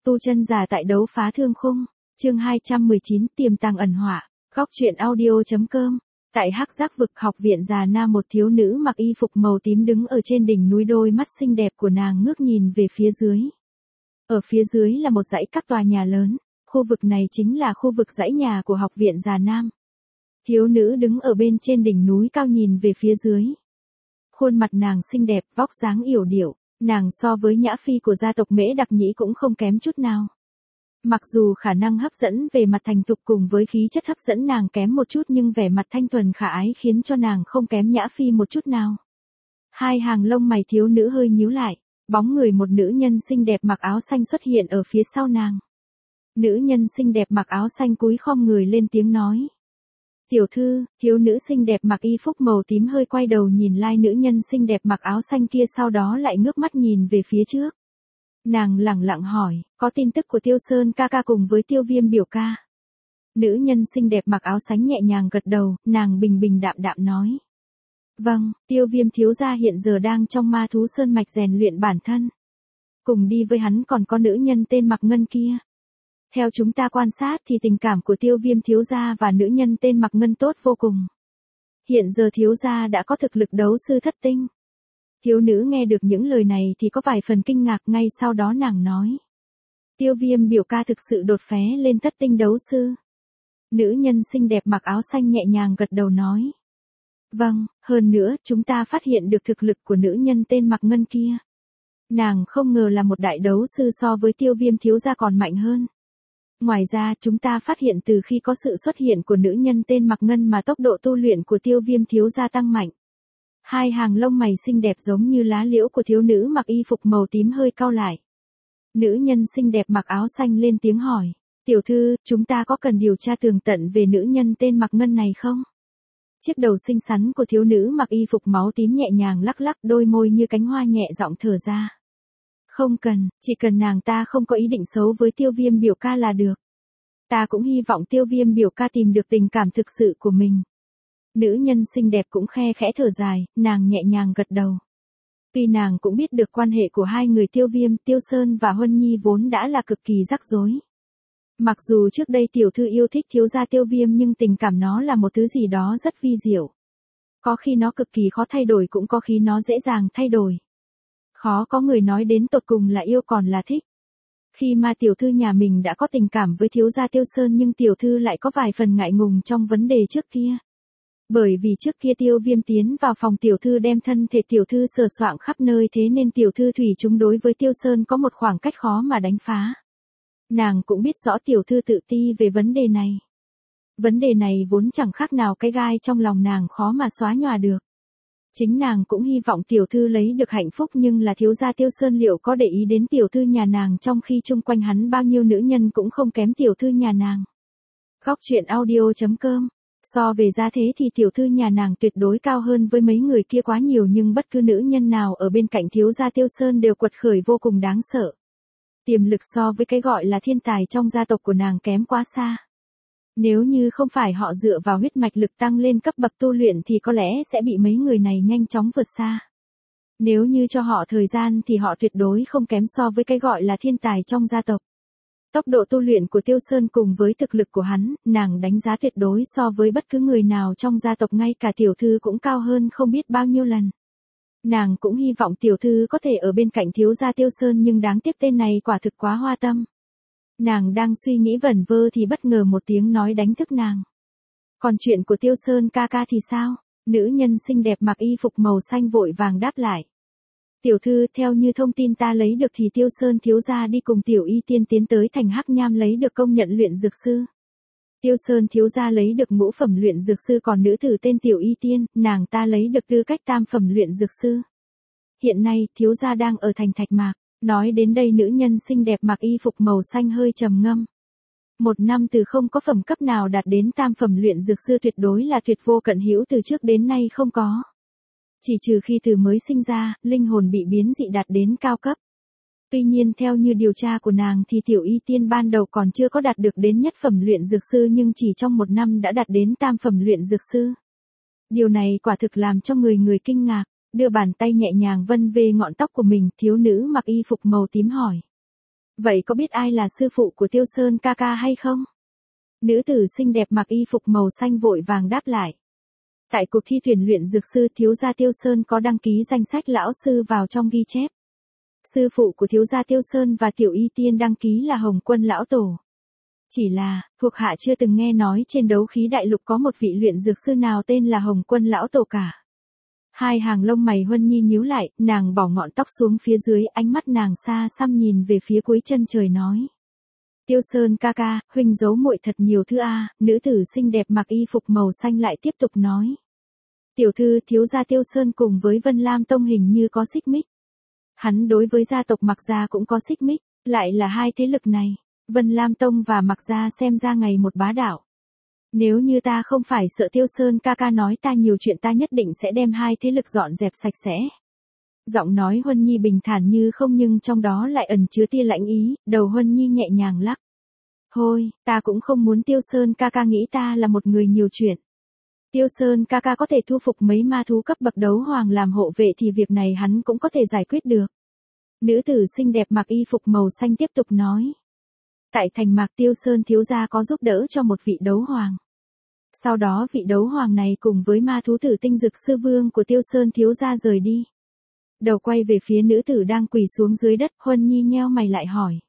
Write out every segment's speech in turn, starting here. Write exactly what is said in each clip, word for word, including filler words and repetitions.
Tu chân giả tại đấu phá thương khung, chương hai trăm mười chín tiềm tàng ẩn họa, góc truyện audio.com. Tại Hắc Giác vực học viện già nam, một thiếu nữ mặc y phục màu tím đứng ở trên đỉnh núi, đôi mắt xinh đẹp của nàng ngước nhìn về phía dưới. Ở phía dưới là một dãy các tòa nhà lớn, khu vực này chính là khu vực dãy nhà của học viện già nam. Thiếu nữ đứng ở bên trên đỉnh núi cao nhìn về phía dưới. Khuôn mặt nàng xinh đẹp, vóc dáng yểu điệu, nàng so với Nhã Phi của gia tộc Mễ Đặc Nhĩ cũng không kém chút nào. Mặc dù khả năng hấp dẫn về mặt thành thục cùng với khí chất hấp dẫn nàng kém một chút, nhưng vẻ mặt thanh thuần khả ái khiến cho nàng không kém Nhã Phi một chút nào. Hai hàng lông mày thiếu nữ hơi nhíu lại, bóng người một nữ nhân xinh đẹp mặc áo xanh xuất hiện ở phía sau nàng. Nữ nhân xinh đẹp mặc áo xanh cúi khom người lên tiếng nói. Tiểu thư, thiếu nữ xinh đẹp mặc y phục màu tím hơi quay đầu nhìn lai nữ nhân xinh đẹp mặc áo xanh kia, sau đó lại ngước mắt nhìn về phía trước. Nàng lẳng lặng hỏi, có tin tức của Tiêu Sơn ca ca cùng với Tiêu Viêm biểu ca? Nữ nhân xinh đẹp mặc áo xanh nhẹ nhàng gật đầu, nàng bình bình đạm đạm nói. Vâng, Tiêu Viêm thiếu gia hiện giờ đang trong Ma Thú Sơn mạch rèn luyện bản thân. Cùng đi với hắn còn có nữ nhân tên Mạc Ngân kia. Theo chúng ta quan sát thì tình cảm của Tiêu Viêm thiếu gia và nữ nhân tên Mạc Ngân tốt vô cùng. Hiện giờ thiếu gia đã có thực lực đấu sư thất tinh. Thiếu nữ nghe được những lời này thì có vài phần kinh ngạc, ngay sau đó nàng nói. Tiêu Viêm biểu ca thực sự đột phá lên thất tinh đấu sư. Nữ nhân xinh đẹp mặc áo xanh nhẹ nhàng gật đầu nói. Vâng, hơn nữa chúng ta phát hiện được thực lực của nữ nhân tên Mạc Ngân kia. Nàng không ngờ là một đại đấu sư, so với Tiêu Viêm thiếu gia còn mạnh hơn. Ngoài ra chúng ta phát hiện từ khi có sự xuất hiện của nữ nhân tên Mạc Ngân mà tốc độ tu luyện của Tiêu Viêm thiếu gia tăng mạnh. Hai hàng lông mày xinh đẹp giống như lá liễu của thiếu nữ mặc y phục màu tím hơi cau lại. Nữ nhân xinh đẹp mặc áo xanh lên tiếng hỏi, tiểu thư, chúng ta có cần điều tra tường tận về nữ nhân tên Mạc Ngân này không? Chiếc đầu xinh xắn của thiếu nữ mặc y phục máu tím nhẹ nhàng lắc lắc, đôi môi như cánh hoa nhẹ giọng thở ra. Không cần, chỉ cần nàng ta không có ý định xấu với Tiêu Viêm biểu ca là được. Ta cũng hy vọng Tiêu Viêm biểu ca tìm được tình cảm thực sự của mình. Nữ nhân xinh đẹp cũng khe khẽ thở dài, nàng nhẹ nhàng gật đầu. Tuy nàng cũng biết được quan hệ của hai người Tiêu Viêm, Tiêu Sơn và Huân Nhi vốn đã là cực kỳ rắc rối. Mặc dù trước đây tiểu thư yêu thích thiếu gia Tiêu Viêm, nhưng tình cảm nó là một thứ gì đó rất vi diệu. Có khi nó cực kỳ khó thay đổi, cũng có khi nó dễ dàng thay đổi. Khó có người nói đến tột cùng là yêu còn là thích. Khi mà tiểu thư nhà mình đã có tình cảm với thiếu gia Tiêu Sơn, nhưng tiểu thư lại có vài phần ngại ngùng trong vấn đề trước kia. Bởi vì trước kia Tiêu Viêm tiến vào phòng tiểu thư đem thân thể tiểu thư sờ soạng khắp nơi, thế nên tiểu thư thủy chung đối với Tiêu Sơn có một khoảng cách khó mà đánh phá. Nàng cũng biết rõ tiểu thư tự ti về vấn đề này. Vấn đề này vốn chẳng khác nào cái gai trong lòng nàng khó mà xóa nhòa được. Chính nàng cũng hy vọng tiểu thư lấy được hạnh phúc, nhưng là thiếu gia Tiêu Sơn liệu có để ý đến tiểu thư nhà nàng, trong khi chung quanh hắn bao nhiêu nữ nhân cũng không kém tiểu thư nhà nàng. Góc truyện audio.com. So về giá thế thì tiểu thư nhà nàng tuyệt đối cao hơn với mấy người kia quá nhiều, nhưng bất cứ nữ nhân nào ở bên cạnh thiếu gia Tiêu Sơn đều quật khởi vô cùng đáng sợ. Tiềm lực so với cái gọi là thiên tài trong gia tộc của nàng kém quá xa. Nếu như không phải họ dựa vào huyết mạch lực tăng lên cấp bậc tu luyện thì có lẽ sẽ bị mấy người này nhanh chóng vượt xa. Nếu như cho họ thời gian thì họ tuyệt đối không kém so với cái gọi là thiên tài trong gia tộc. Tốc độ tu luyện của Tiêu Sơn cùng với thực lực của hắn, nàng đánh giá tuyệt đối so với bất cứ người nào trong gia tộc, ngay cả tiểu thư cũng cao hơn không biết bao nhiêu lần. Nàng cũng hy vọng tiểu thư có thể ở bên cạnh thiếu gia Tiêu Sơn, nhưng đáng tiếc tên này quả thực quá hoa tâm. Nàng đang suy nghĩ vẩn vơ thì bất ngờ một tiếng nói đánh thức nàng. Còn chuyện của Tiêu Sơn ca ca thì sao? Nữ nhân xinh đẹp mặc y phục màu xanh vội vàng đáp lại. Tiểu thư, theo như thông tin ta lấy được thì Tiêu Sơn thiếu gia đi cùng Tiểu Y Tiên tiến tới thành Hắc Nham lấy được công nhận luyện dược sư. Tiêu Sơn thiếu gia lấy được ngũ phẩm luyện dược sư, còn nữ tử tên Tiểu Y Tiên, nàng ta lấy được tư cách tam phẩm luyện dược sư. Hiện nay, thiếu gia đang ở thành Thạch Mạc. Nói đến đây nữ nhân xinh đẹp mặc y phục màu xanh hơi trầm ngâm. Một năm từ không có phẩm cấp nào đạt đến tam phẩm luyện dược sư tuyệt đối là tuyệt vô cận hữu, từ trước đến nay không có. Chỉ trừ khi từ mới sinh ra, linh hồn bị biến dị đạt đến cao cấp. Tuy nhiên theo như điều tra của nàng thì Tiểu Y Tiên ban đầu còn chưa có đạt được đến nhất phẩm luyện dược sư, nhưng chỉ trong một năm đã đạt đến tam phẩm luyện dược sư. Điều này quả thực làm cho người người kinh ngạc. Đưa bàn tay nhẹ nhàng vân về ngọn tóc của mình, thiếu nữ mặc y phục màu tím hỏi. Vậy có biết ai là sư phụ của Tiêu Sơn ca ca hay không? Nữ tử xinh đẹp mặc y phục màu xanh vội vàng đáp lại. Tại cuộc thi tuyển luyện dược sư thiếu gia Tiêu Sơn có đăng ký danh sách lão sư vào trong ghi chép. Sư phụ của thiếu gia Tiêu Sơn và tiểu y tiên đăng ký là Hồng Quân lão tổ. Chỉ là, thuộc hạ chưa từng nghe nói trên đấu khí đại lục có một vị luyện dược sư nào tên là Hồng Quân lão tổ cả. Hai hàng lông mày Huân Nhi nhíu lại, nàng bỏ ngọn tóc xuống phía dưới, ánh mắt nàng xa xăm nhìn về phía cuối chân trời nói. Tiêu Sơn ca ca, huynh giấu muội thật nhiều thứ a. Nữ tử xinh đẹp mặc y phục màu xanh lại tiếp tục nói. Tiểu thư, thiếu gia Tiêu Sơn cùng với Vân Lam Tông hình như có xích mích. Hắn đối với gia tộc Mạc Gia cũng có xích mích, lại là hai thế lực này. Vân Lam Tông và Mạc Gia xem ra ngày một bá đạo. Nếu như ta không phải sợ Tiêu Sơn ca ca nói ta nhiều chuyện, ta nhất định sẽ đem hai thế lực dọn dẹp sạch sẽ. Giọng nói Huân Nhi bình thản như không nhưng trong đó lại ẩn chứa tia lãnh ý, đầu Huân Nhi nhẹ nhàng lắc. Thôi, ta cũng không muốn Tiêu Sơn ca ca nghĩ ta là một người nhiều chuyện. Tiêu Sơn ca ca có thể thu phục mấy ma thú cấp bậc đấu hoàng làm hộ vệ thì việc này hắn cũng có thể giải quyết được. Nữ tử xinh đẹp mặc y phục màu xanh tiếp tục nói. Tại thành Mạc Tiêu Sơn thiếu gia có giúp đỡ cho một vị đấu hoàng. Sau đó vị đấu hoàng này cùng với ma thú tử tinh dực sư vương của Tiêu Sơn thiếu gia rời đi. Đầu quay về phía nữ tử đang quỳ xuống dưới đất, Huân Nhi nheo mày lại hỏi.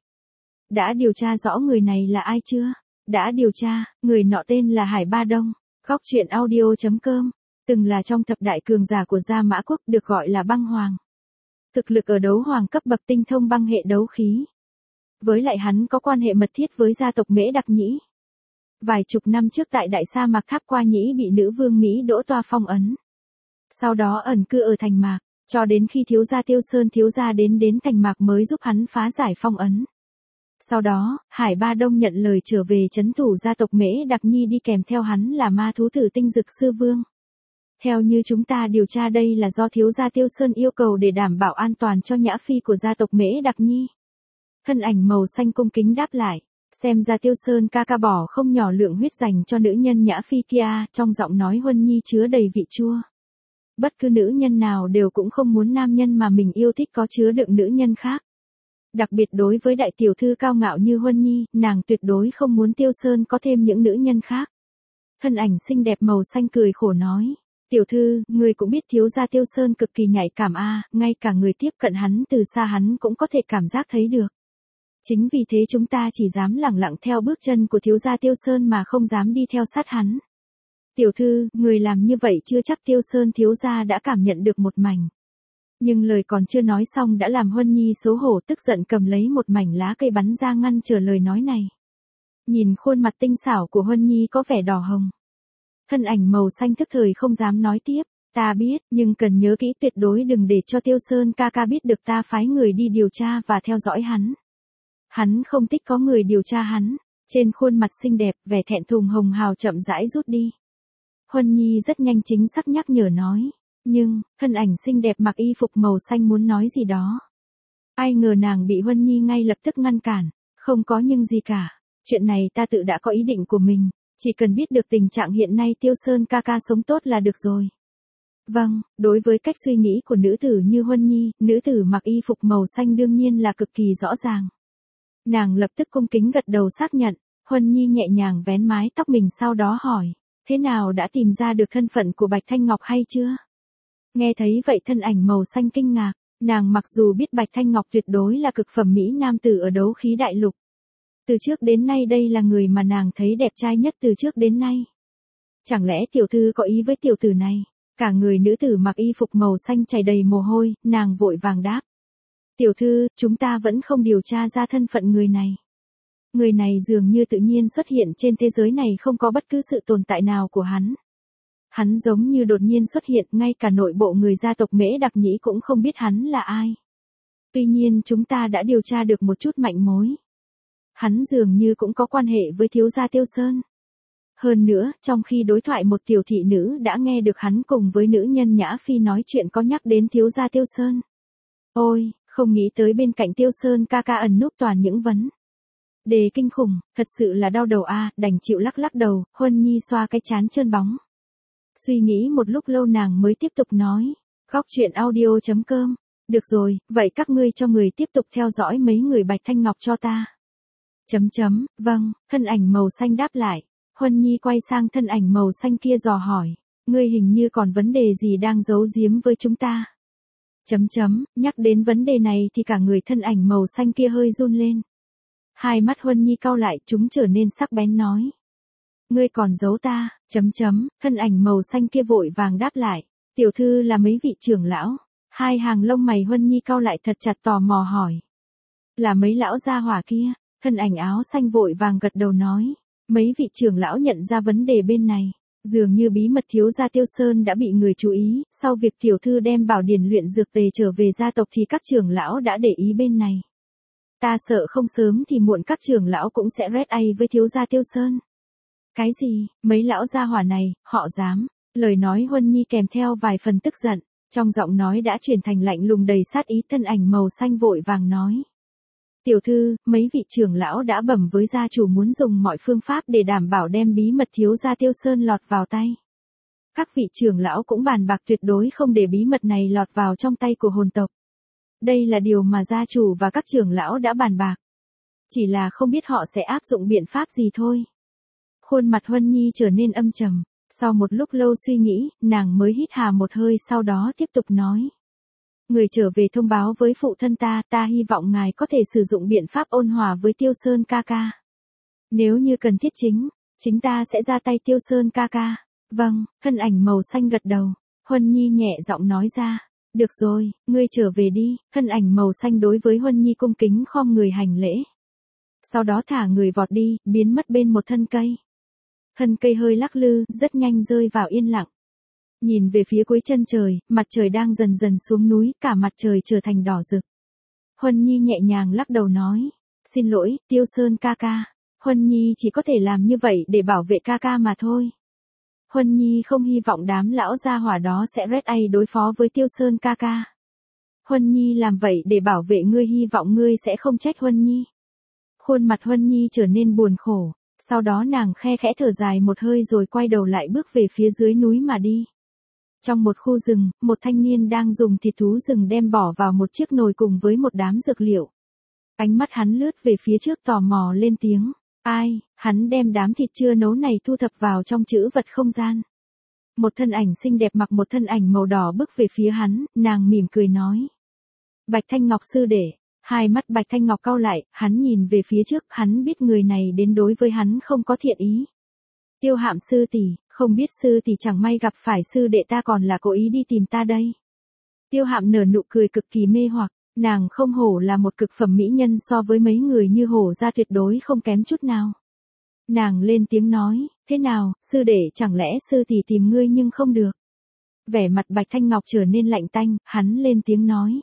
Đã điều tra rõ người này là ai chưa? Đã điều tra, người nọ tên là Hải Ba Đông. Góc truyện audio chấm com, từng là trong thập đại cường giả của Gia Mã Quốc, được gọi là băng hoàng. Thực lực ở đấu hoàng cấp bậc, tinh thông băng hệ đấu khí. Với lại hắn có quan hệ mật thiết với gia tộc Mễ Đặc Nhĩ. Vài chục năm trước tại đại sa mạc Tháp Qua Nhĩ bị nữ vương Mỹ Đỗ Toa phong ấn. Sau đó ẩn cư ở thành Mạc, cho đến khi thiếu gia Tiêu Sơn thiếu gia đến đến thành Mạc mới giúp hắn phá giải phong ấn. Sau đó, Hải Ba Đông nhận lời trở về trấn thủ gia tộc Mễ Đặc Nhi, đi kèm theo hắn là ma thú tử tinh dực sư vương. Theo như chúng ta điều tra, đây là do thiếu gia Tiêu Sơn yêu cầu để đảm bảo an toàn cho nhã phi của gia tộc Mễ Đặc Nhi. Thân ảnh màu xanh cung kính đáp lại, xem ra Tiêu Sơn ca ca bỏ không nhỏ lượng huyết dành cho nữ nhân nhã phi kia, trong giọng nói Huân Nhi chứa đầy vị chua. Bất cứ nữ nhân nào đều cũng không muốn nam nhân mà mình yêu thích có chứa đựng nữ nhân khác. Đặc biệt đối với đại tiểu thư cao ngạo như Huân Nhi, nàng tuyệt đối không muốn Tiêu Sơn có thêm những nữ nhân khác. Thân ảnh xinh đẹp màu xanh cười khổ nói. Tiểu thư, người cũng biết thiếu gia Tiêu Sơn cực kỳ nhạy cảm a, ngay cả người tiếp cận hắn từ xa hắn cũng có thể cảm giác thấy được. Chính vì thế chúng ta chỉ dám lẳng lặng theo bước chân của thiếu gia Tiêu Sơn mà không dám đi theo sát hắn. Tiểu thư, người làm như vậy chưa chắc Tiêu Sơn thiếu gia đã cảm nhận được một mảnh. Nhưng lời còn chưa nói xong đã làm Huân Nhi xấu hổ tức giận cầm lấy một mảnh lá cây bắn ra ngăn trở lời nói này. Nhìn khuôn mặt tinh xảo của Huân Nhi có vẻ đỏ hồng. Thân ảnh màu xanh thức thời không dám nói tiếp, ta biết, nhưng cần nhớ kỹ tuyệt đối đừng để cho Tiêu Sơn ca ca biết được ta phái người đi điều tra và theo dõi hắn. Hắn không thích có người điều tra hắn. Trên khuôn mặt xinh đẹp, vẻ thẹn thùng hồng hào chậm rãi rút đi. Huân Nhi rất nhanh chính xác nhắc nhở nói. Nhưng, thân ảnh xinh đẹp mặc y phục màu xanh muốn nói gì đó. Ai ngờ nàng bị Huân Nhi ngay lập tức ngăn cản. Không có nhưng gì cả. Chuyện này ta tự đã có ý định của mình. Chỉ cần biết được tình trạng hiện nay Tiêu Sơn ca ca sống tốt là được rồi. Vâng, đối với cách suy nghĩ của nữ tử như Huân Nhi, nữ tử mặc y phục màu xanh đương nhiên là cực kỳ rõ ràng. Nàng lập tức cung kính gật đầu xác nhận. Huân Nhi nhẹ nhàng vén mái tóc mình sau đó hỏi. Thế nào, đã tìm ra được thân phận của Bạch Thanh Ngọc hay chưa? Nghe thấy vậy thân ảnh màu xanh kinh ngạc. Nàng mặc dù biết Bạch Thanh Ngọc tuyệt đối là cực phẩm mỹ nam tử ở đấu khí đại lục. Từ trước đến nay đây là người mà nàng thấy đẹp trai nhất từ trước đến nay. Chẳng lẽ tiểu thư có ý với tiểu tử này? Cả người nữ tử mặc y phục màu xanh chảy đầy mồ hôi, nàng vội vàng đáp. Tiểu thư, chúng ta vẫn không điều tra ra thân phận người này. Người này dường như tự nhiên xuất hiện trên thế giới này, không có bất cứ sự tồn tại nào của hắn. Hắn giống như đột nhiên xuất hiện, ngay cả nội bộ người gia tộc Mễ Đặc Nhĩ cũng không biết hắn là ai. Tuy nhiên chúng ta đã điều tra được một chút manh mối. Hắn dường như cũng có quan hệ với thiếu gia Tiêu Sơn. Hơn nữa, trong khi đối thoại một tiểu thị nữ đã nghe được hắn cùng với nữ nhân Nhã Phi nói chuyện có nhắc đến thiếu gia Tiêu Sơn. Ôi, không nghĩ tới bên cạnh Tiêu Sơn ca ca ẩn núp toàn những vấn đề kinh khủng, thật sự là đau đầu a, đành chịu lắc lắc đầu. Huân Nhi xoa cái trán trơn bóng. Suy nghĩ một lúc lâu nàng mới tiếp tục nói. Góc truyện audio chấm com Được rồi, vậy các ngươi cho người tiếp tục theo dõi mấy người Bạch Thanh Ngọc cho ta. Chấm chấm, vâng, thân ảnh màu xanh đáp lại. Huân Nhi quay sang thân ảnh màu xanh kia dò hỏi. Ngươi hình như còn vấn đề gì đang giấu giếm với chúng ta. Chấm chấm, nhắc đến vấn đề này thì cả người thân ảnh màu xanh kia hơi run lên. Hai mắt Huân Nhi cau lại, chúng trở nên sắc bén nói. Ngươi còn giấu ta, chấm chấm, thân ảnh màu xanh kia vội vàng đáp lại. Tiểu thư là mấy vị trưởng lão. Hai hàng lông mày Huân Nhi cau lại thật chặt tò mò hỏi. Là mấy lão gia hỏa kia, thân ảnh áo xanh vội vàng gật đầu nói. Mấy vị trưởng lão nhận ra vấn đề bên này. Dường như bí mật thiếu gia Tiêu Sơn đã bị người chú ý, sau việc tiểu thư đem bảo điển luyện dược tề trở về gia tộc thì các trưởng lão đã để ý bên này. Ta sợ không sớm thì muộn các trưởng lão cũng sẽ red ai với thiếu gia Tiêu Sơn. Cái gì, mấy lão gia hỏa này, họ dám, lời nói Huân Nhi kèm theo vài phần tức giận, trong giọng nói đã chuyển thành lạnh lùng đầy sát ý. Thân ảnh màu xanh vội vàng nói. Tiểu thư, mấy vị trưởng lão đã bẩm với gia chủ muốn dùng mọi phương pháp để đảm bảo đem bí mật thiếu gia Tiêu Sơn lọt vào tay. Các vị trưởng lão cũng bàn bạc tuyệt đối không để bí mật này lọt vào trong tay của hồn tộc. Đây là điều mà gia chủ và các trưởng lão đã bàn bạc. Chỉ là không biết họ sẽ áp dụng biện pháp gì thôi. Khuôn mặt Huân Nhi trở nên âm trầm. Sau một lúc lâu suy nghĩ, nàng mới hít hà một hơi sau đó tiếp tục nói. Người trở về thông báo với phụ thân ta, ta hy vọng ngài có thể sử dụng biện pháp ôn hòa với Tiêu Sơn ca ca. Nếu như cần thiết chính, chính ta sẽ ra tay Tiêu Sơn ca ca. Vâng, thân ảnh màu xanh gật đầu. Huân Nhi nhẹ giọng nói ra. Được rồi, ngươi trở về đi. Thân ảnh màu xanh đối với Huân Nhi cung kính khom người hành lễ. Sau đó thả người vọt đi, biến mất bên một thân cây. Thân cây hơi lắc lư, rất nhanh rơi vào yên lặng. Nhìn về phía cuối chân trời, mặt trời đang dần dần xuống núi, cả mặt trời trở thành đỏ rực. Huân Nhi nhẹ nhàng lắc đầu nói. Xin lỗi, Tiêu Sơn ca ca. Huân Nhi chỉ có thể làm như vậy để bảo vệ ca ca mà thôi. Huân Nhi không hy vọng đám lão gia hỏa đó sẽ red ai đối phó với Tiêu Sơn ca ca. Huân Nhi làm vậy để bảo vệ ngươi, hy vọng ngươi sẽ không trách Huân Nhi. Khuôn mặt Huân Nhi trở nên buồn khổ. Sau đó nàng khe khẽ thở dài một hơi rồi quay đầu lại bước về phía dưới núi mà đi. Trong một khu rừng, một thanh niên đang dùng thịt thú rừng đem bỏ vào một chiếc nồi cùng với một đám dược liệu. Ánh mắt hắn lướt về phía trước tò mò lên tiếng. Ai, hắn đem đám thịt chưa nấu này thu thập vào trong trữ vật không gian. Một thân ảnh xinh đẹp mặc một thân ảnh màu đỏ bước về phía hắn, nàng mỉm cười nói. Bạch Thanh Ngọc sư đệ. Hai mắt Bạch Thanh Ngọc cau lại, hắn nhìn về phía trước, hắn biết người này đến đối với hắn không có thiện ý. Tiêu Hạm sư tỷ, không biết sư tỷ chẳng may gặp phải sư đệ ta còn là cố ý đi tìm ta đây. Tiêu Hạm nở nụ cười cực kỳ mê hoặc, nàng không hổ là một cực phẩm mỹ nhân, so với mấy người như hổ ra tuyệt đối không kém chút nào. Nàng lên tiếng nói, thế nào, sư đệ chẳng lẽ sư tỷ tìm ngươi nhưng không được. Vẻ mặt Bạch Thanh Ngọc trở nên lạnh tanh, hắn lên tiếng nói.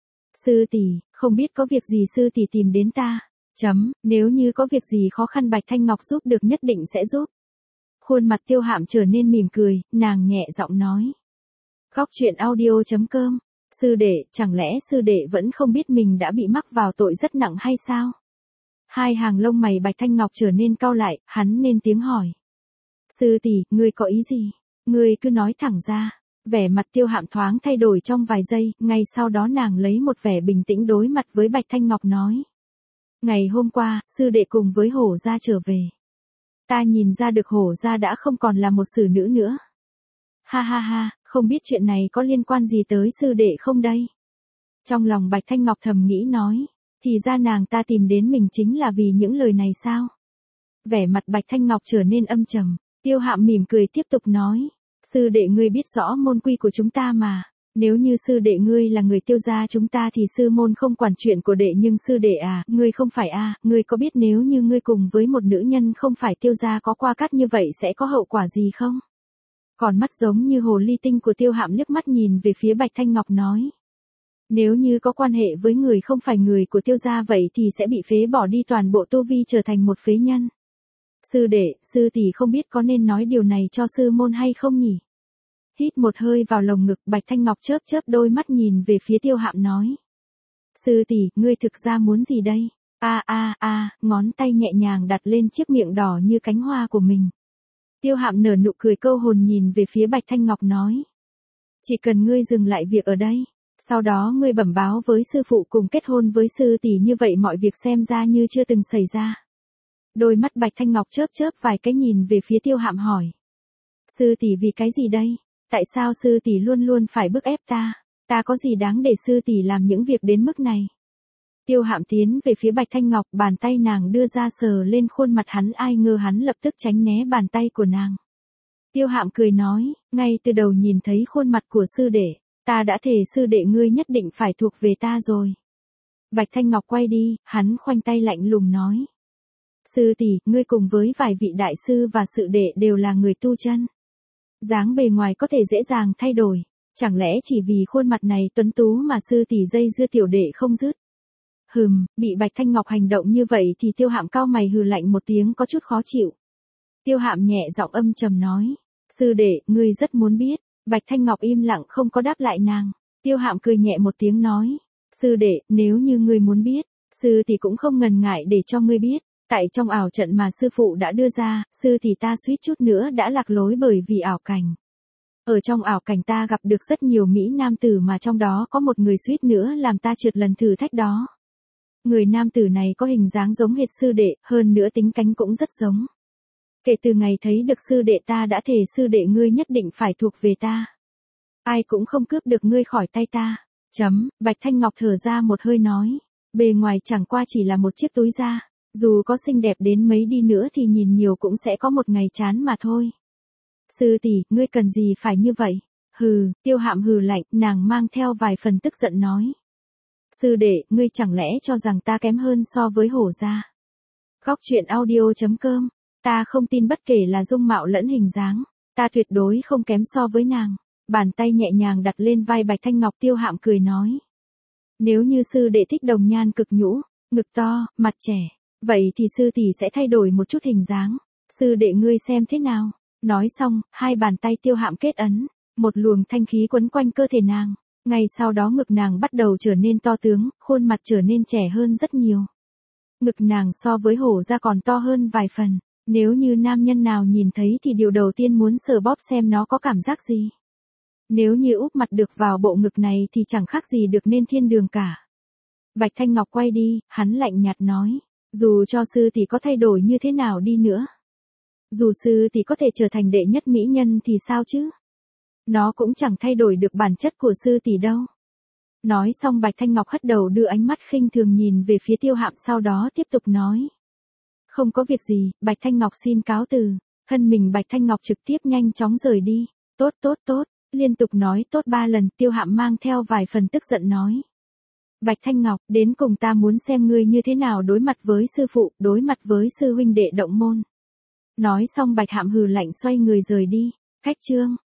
Sư tỷ, không biết có việc gì sư tỷ tìm đến ta. Chấm, nếu như có việc gì khó khăn Bạch Thanh Ngọc giúp được nhất định sẽ giúp. Khuôn mặt Tiêu Hạm trở nên mỉm cười, nàng nhẹ giọng nói. Góc truyện audio chấm com. Sư đệ, chẳng lẽ sư đệ vẫn không biết mình đã bị mắc vào tội rất nặng hay sao? Hai hàng lông mày Bạch Thanh Ngọc trở nên cau lại, hắn nên tiếng hỏi. Sư tỷ, ngươi có ý gì? Ngươi cứ nói thẳng ra. Vẻ mặt Tiêu Hạm thoáng thay đổi trong vài giây, ngay sau đó nàng lấy một vẻ bình tĩnh đối mặt với Bạch Thanh Ngọc nói. Ngày hôm qua, sư đệ cùng với hổ gia trở về. Ta nhìn ra được hổ gia đã không còn là một xử nữ nữa. Ha ha ha, không biết chuyện này có liên quan gì tới sư đệ không đây? Trong lòng Bạch Thanh Ngọc thầm nghĩ nói, thì ra nàng ta tìm đến mình chính là vì những lời này sao? Vẻ mặt Bạch Thanh Ngọc trở nên âm trầm, Tiêu Hạm mỉm cười tiếp tục nói. Sư đệ ngươi biết rõ môn quy của chúng ta mà. Nếu như sư đệ ngươi là người Tiêu gia chúng ta thì sư môn không quản chuyện của đệ, nhưng sư đệ à, ngươi không phải à, ngươi có biết nếu như ngươi cùng với một nữ nhân không phải Tiêu gia có qua cát như vậy sẽ có hậu quả gì không? Còn mắt giống như hồ ly tinh của Tiêu Hạm liếc mắt nhìn về phía Bạch Thanh Ngọc nói. Nếu như có quan hệ với người không phải người của Tiêu gia vậy thì sẽ bị phế bỏ đi toàn bộ tu vi, trở thành một phế nhân. Sư đệ, sư tỷ không biết có nên nói điều này cho sư môn hay không nhỉ? Hít một hơi vào lồng ngực, Bạch Thanh Ngọc chớp chớp đôi mắt nhìn về phía Tiêu Hạm nói. Sư tỷ, ngươi thực ra muốn gì đây? A a a, ngón tay nhẹ nhàng đặt lên chiếc miệng đỏ như cánh hoa của mình. Tiêu Hạm nở nụ cười câu hồn nhìn về phía Bạch Thanh Ngọc nói. Chỉ cần ngươi dừng lại việc ở đây, Sau đó ngươi bẩm báo với sư phụ cùng kết hôn với sư tỷ, như vậy mọi việc xem ra như chưa từng xảy ra. Đôi mắt Bạch Thanh Ngọc chớp chớp vài cái nhìn về phía Tiêu Hạm hỏi. Sư tỷ vì cái gì đây? Tại sao sư tỷ luôn luôn phải bức ép ta? Ta có gì đáng để sư tỷ làm những việc đến mức này? Tiêu Hạm tiến về phía Bạch Thanh Ngọc, bàn tay nàng đưa ra sờ lên khuôn mặt hắn, ai ngờ hắn lập tức tránh né bàn tay của nàng. Tiêu Hạm cười nói, ngay từ đầu nhìn thấy khuôn mặt của sư đệ, ta đã thề sư đệ ngươi nhất định phải thuộc về ta rồi. Bạch Thanh Ngọc quay đi, hắn khoanh tay lạnh lùng nói. Sư tỷ, ngươi cùng với vài vị đại sư và sự đệ đều là người tu chân. Dáng bề ngoài có thể dễ dàng thay đổi, chẳng lẽ chỉ vì khuôn mặt này tuấn tú mà sư tỷ dây dưa tiểu đệ không dứt? Hừm, bị Bạch Thanh Ngọc hành động như vậy thì Tiêu Hạm cau mày hừ lạnh một tiếng có chút khó chịu. Tiêu Hạm nhẹ giọng âm trầm nói, sư đệ, ngươi rất muốn biết. Bạch Thanh Ngọc im lặng không có đáp lại nàng. Tiêu Hạm cười nhẹ một tiếng nói, sư đệ, nếu như ngươi muốn biết, sư tỷ cũng không ngần ngại để cho ngươi biết. Tại trong ảo trận mà sư phụ đã đưa ra, sư tỷ ta suýt chút nữa đã lạc lối bởi vì ảo cảnh. Ở trong ảo cảnh ta gặp được rất nhiều mỹ nam tử, mà trong đó có một người suýt nữa làm ta trượt lần thử thách đó. Người nam tử này có hình dáng giống hệt sư đệ, hơn nữa tính cách cũng rất giống. Kể từ ngày thấy được sư đệ, ta đã thề sư đệ ngươi nhất định phải thuộc về ta. Ai cũng không cướp được ngươi khỏi tay ta. Chấm, Bạch Thanh Ngọc thở ra một hơi nói, bề ngoài chẳng qua chỉ là một chiếc túi da. Dù có xinh đẹp đến mấy đi nữa thì nhìn nhiều cũng sẽ có một ngày chán mà thôi. Sư tỷ, ngươi cần gì phải như vậy? Hừ, Tiêu Hạm hừ lạnh, nàng mang theo vài phần tức giận nói. Sư đệ, ngươi chẳng lẽ cho rằng ta kém hơn so với hổ gia? Góc truyện audio chấm com, ta không tin, bất kể là dung mạo lẫn hình dáng, ta tuyệt đối không kém so với nàng. Bàn tay nhẹ nhàng đặt lên vai Bạch Thanh Ngọc, Tiêu Hạm cười nói. Nếu như sư đệ thích đồng nhan cực nhũ, ngực to, mặt trẻ, vậy thì sư tỷ sẽ thay đổi một chút hình dáng. Sư đệ ngươi xem thế nào? Nói xong, hai bàn tay Tiêu Hạm kết ấn, một luồng thanh khí quấn quanh cơ thể nàng. Ngay sau đó ngực nàng bắt đầu trở nên to tướng, khuôn mặt trở nên trẻ hơn rất nhiều. Ngực nàng so với hổ gia còn to hơn vài phần. Nếu như nam nhân nào nhìn thấy thì điều đầu tiên muốn sờ bóp xem nó có cảm giác gì. Nếu như úp mặt được vào bộ ngực này thì chẳng khác gì được nên thiên đường cả. Bạch Thanh Ngọc quay đi, hắn lạnh nhạt nói. Dù cho sư tỷ có thay đổi như thế nào đi nữa, dù sư tỷ có thể trở thành đệ nhất mỹ nhân thì sao chứ? Nó cũng chẳng thay đổi được bản chất của sư tỷ đâu. Nói xong Bạch Thanh Ngọc hất đầu đưa ánh mắt khinh thường nhìn về phía Tiêu Hạm, sau đó tiếp tục nói. Không có việc gì, Bạch Thanh Ngọc xin cáo từ. Thân mình Bạch Thanh Ngọc trực tiếp nhanh chóng rời đi. Tốt tốt tốt, liên tục nói tốt ba lần, Tiêu Hạm mang theo vài phần tức giận nói. Bạch Thanh Ngọc, đến cùng ta muốn xem ngươi như thế nào đối mặt với sư phụ, đối mặt với sư huynh đệ động môn. Nói xong Bạch Hạm hừ lạnh xoay người rời đi. Khách chương.